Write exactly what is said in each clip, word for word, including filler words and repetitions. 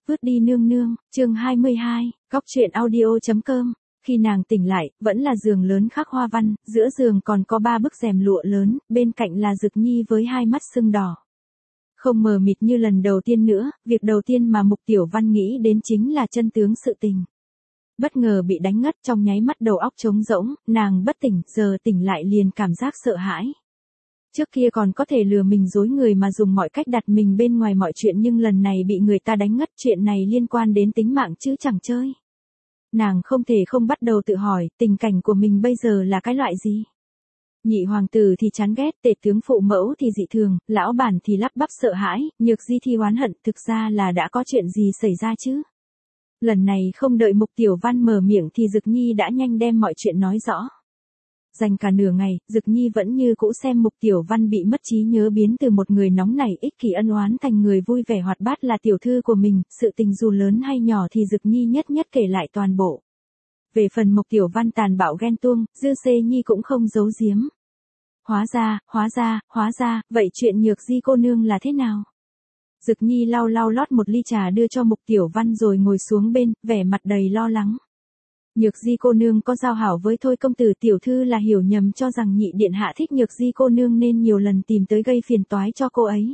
Vứt đi nương nương, chương hai mươi hai, góc truyện audio.com. Khi nàng tỉnh lại, vẫn là giường lớn khắc hoa văn, giữa giường còn có ba bức rèm lụa lớn, bên cạnh là Dực Nhi với hai mắt sưng đỏ. Không mờ mịt như lần đầu tiên nữa, việc đầu tiên mà Mục Tiểu Văn nghĩ đến chính là chân tướng sự tình. Bất ngờ bị đánh ngất, trong nháy mắt đầu óc trống rỗng, nàng bất tỉnh, giờ tỉnh lại liền cảm giác sợ hãi. Trước kia còn có thể lừa mình dối người mà dùng mọi cách đặt mình bên ngoài mọi chuyện, nhưng lần này bị người ta đánh ngất, chuyện này liên quan đến tính mạng chứ chẳng chơi. Nàng không thể không bắt đầu tự hỏi, tình cảnh của mình bây giờ là cái loại gì? Nhị hoàng tử thì chán ghét, tể tướng phụ mẫu thì dị thường, lão bản thì lắp bắp sợ hãi, Nhược Di thì oán hận, thực ra là đã có chuyện gì xảy ra chứ? Lần này không đợi Mục Tiểu Văn mở miệng thì Dực Nhi đã nhanh đem mọi chuyện nói rõ. Dành cả nửa ngày, Dực Nhi vẫn như cũ xem Mục Tiểu Văn bị mất trí nhớ biến từ một người nóng nảy ích kỷ ân oán thành người vui vẻ hoạt bát là tiểu thư của mình, sự tình dù lớn hay nhỏ thì Dực Nhi nhất nhất kể lại toàn bộ. Về phần Mục Tiểu Văn tàn bạo ghen tuông, Dư Xê Nhi cũng không giấu giếm. Hóa ra, hóa ra, hóa ra, vậy chuyện Nhược Di cô nương là thế nào? Dực Nhi lau lau lót một ly trà đưa cho Mục Tiểu Văn rồi ngồi xuống bên, vẻ mặt đầy lo lắng. Nhược Di cô nương có giao hảo với Thôi công tử, tiểu thư là hiểu nhầm cho rằng nhị điện hạ thích Nhược Di cô nương nên nhiều lần tìm tới gây phiền toái cho cô ấy.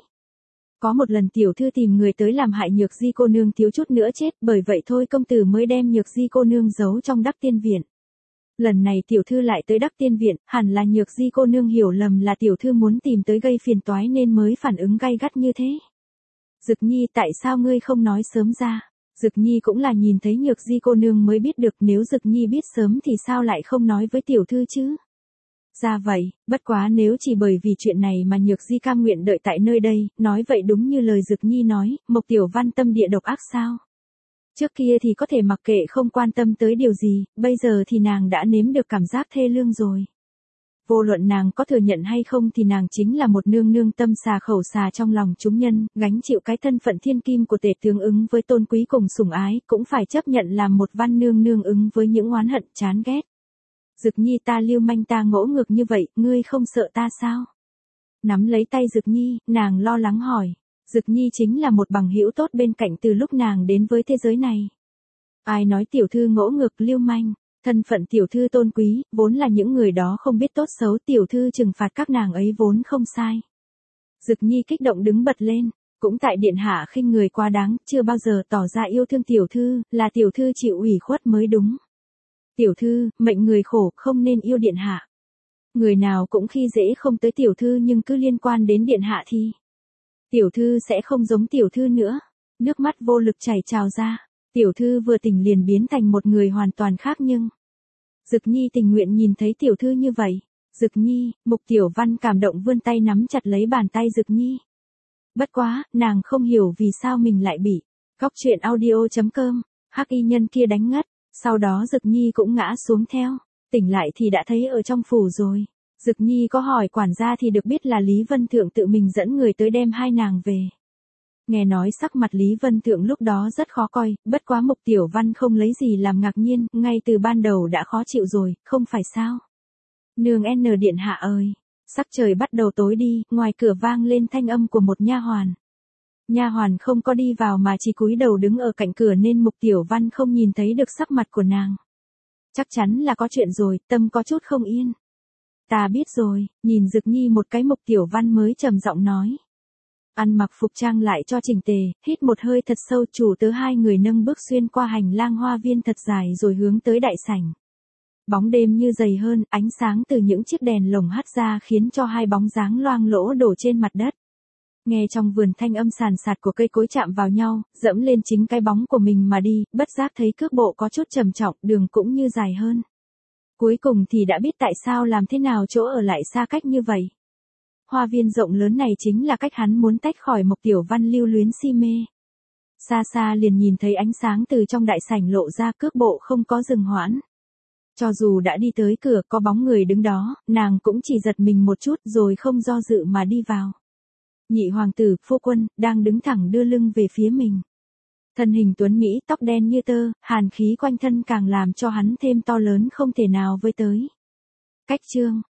Có một lần tiểu thư tìm người tới làm hại Nhược Di cô nương thiếu chút nữa chết, bởi vậy Thôi công tử mới đem Nhược Di cô nương giấu trong Đắc Tiên viện. Lần này tiểu thư lại tới Đắc Tiên viện, hẳn là Nhược Di cô nương hiểu lầm là tiểu thư muốn tìm tới gây phiền toái nên mới phản ứng gay gắt như thế. Dực Nhi, tại sao ngươi không nói sớm ra? Dực Nhi cũng là nhìn thấy Nhược Di cô nương mới biết được, nếu Dực Nhi biết sớm thì sao lại không nói với tiểu thư chứ? Ra vậy, bất quá nếu chỉ bởi vì chuyện này mà Nhược Di cam nguyện đợi tại nơi đây, nói vậy đúng như lời Dực Nhi nói, Mục Tiểu Văn tâm địa độc ác sao? Trước kia thì có thể mặc kệ không quan tâm tới điều gì, bây giờ thì nàng đã nếm được cảm giác thê lương rồi. Vô luận nàng có thừa nhận hay không thì nàng chính là một nương nương tâm xà khẩu xà trong lòng chúng nhân, gánh chịu cái thân phận thiên kim của tể tướng ứng với tôn quý cùng sủng ái, cũng phải chấp nhận làm một văn nương nương ứng với những oán hận chán ghét. Dực Nhi, ta lưu manh ta ngỗ ngược như vậy, ngươi không sợ ta sao? Nắm lấy tay Dực Nhi, nàng lo lắng hỏi. Dực Nhi chính là một bằng hữu tốt bên cạnh từ lúc nàng đến với thế giới này. Ai nói tiểu thư ngỗ ngược lưu manh? Thân phận tiểu thư tôn quý, vốn là những người đó không biết tốt xấu, tiểu thư trừng phạt các nàng ấy vốn không sai. Dực Nhi kích động đứng bật lên, cũng tại điện hạ khinh người quá đáng, chưa bao giờ tỏ ra yêu thương tiểu thư, là tiểu thư chịu ủy khuất mới đúng. Tiểu thư, mệnh người khổ, không nên yêu điện hạ. Người nào cũng khi dễ không tới tiểu thư nhưng cứ liên quan đến điện hạ thì tiểu thư sẽ không giống tiểu thư nữa. Nước mắt vô lực chảy trào ra. Tiểu thư vừa tỉnh liền biến thành một người hoàn toàn khác nhưng Dực Nhi tình nguyện nhìn thấy tiểu thư như vậy. Dực Nhi, Mục Tiểu Văn cảm động vươn tay nắm chặt lấy bàn tay Dực Nhi. Bất quá, nàng không hiểu vì sao mình lại bị góc truyện audio.com, hắc y nhân kia đánh ngất, sau đó Dực Nhi cũng ngã xuống theo, tỉnh lại thì đã thấy ở trong phủ rồi. Dực Nhi có hỏi quản gia thì được biết là Lý Vân Thượng tự mình dẫn người tới đem hai nàng về. Nghe nói sắc mặt Lý Vân Thượng lúc đó rất khó coi, bất quá Mục Tiểu Văn không lấy gì làm ngạc nhiên, ngay từ ban đầu đã khó chịu rồi, không phải sao? Nương N điện hạ ơi, sắc trời bắt đầu tối đi, ngoài cửa vang lên thanh âm của một nha hoàn. Nha hoàn không có đi vào mà chỉ cúi đầu đứng ở cạnh cửa nên Mục Tiểu Văn không nhìn thấy được sắc mặt của nàng. Chắc chắn là có chuyện rồi, tâm có chút không yên. Ta biết rồi, nhìn Dực Nhi một cái Mục Tiểu Văn mới trầm giọng nói. Ăn mặc phục trang lại cho chỉnh tề, hít một hơi thật sâu, chủ tớ hai người nâng bước xuyên qua hành lang hoa viên thật dài rồi hướng tới đại sảnh. Bóng đêm như dày hơn, ánh sáng từ những chiếc đèn lồng hắt ra khiến cho hai bóng dáng loang lỗ đổ trên mặt đất. Nghe trong vườn thanh âm sàn sạt của cây cối chạm vào nhau, dẫm lên chính cái bóng của mình mà đi, bất giác thấy cước bộ có chút trầm trọng, đường cũng như dài hơn. Cuối cùng thì đã biết tại sao làm thế nào chỗ ở lại xa cách như vậy. Hoa viên rộng lớn này chính là cách hắn muốn tách khỏi Mục Tiểu Văn lưu luyến si mê. Xa xa liền nhìn thấy ánh sáng từ trong đại sảnh lộ ra, cước bộ không có dừng hoãn. Cho dù đã đi tới cửa có bóng người đứng đó, nàng cũng chỉ giật mình một chút rồi không do dự mà đi vào. Nhị hoàng tử, phu quân, đang đứng thẳng đưa lưng về phía mình. Thân hình tuấn Mỹ, tóc đen như tơ, hàn khí quanh thân càng làm cho hắn thêm to lớn không thể nào với tới. Cách chương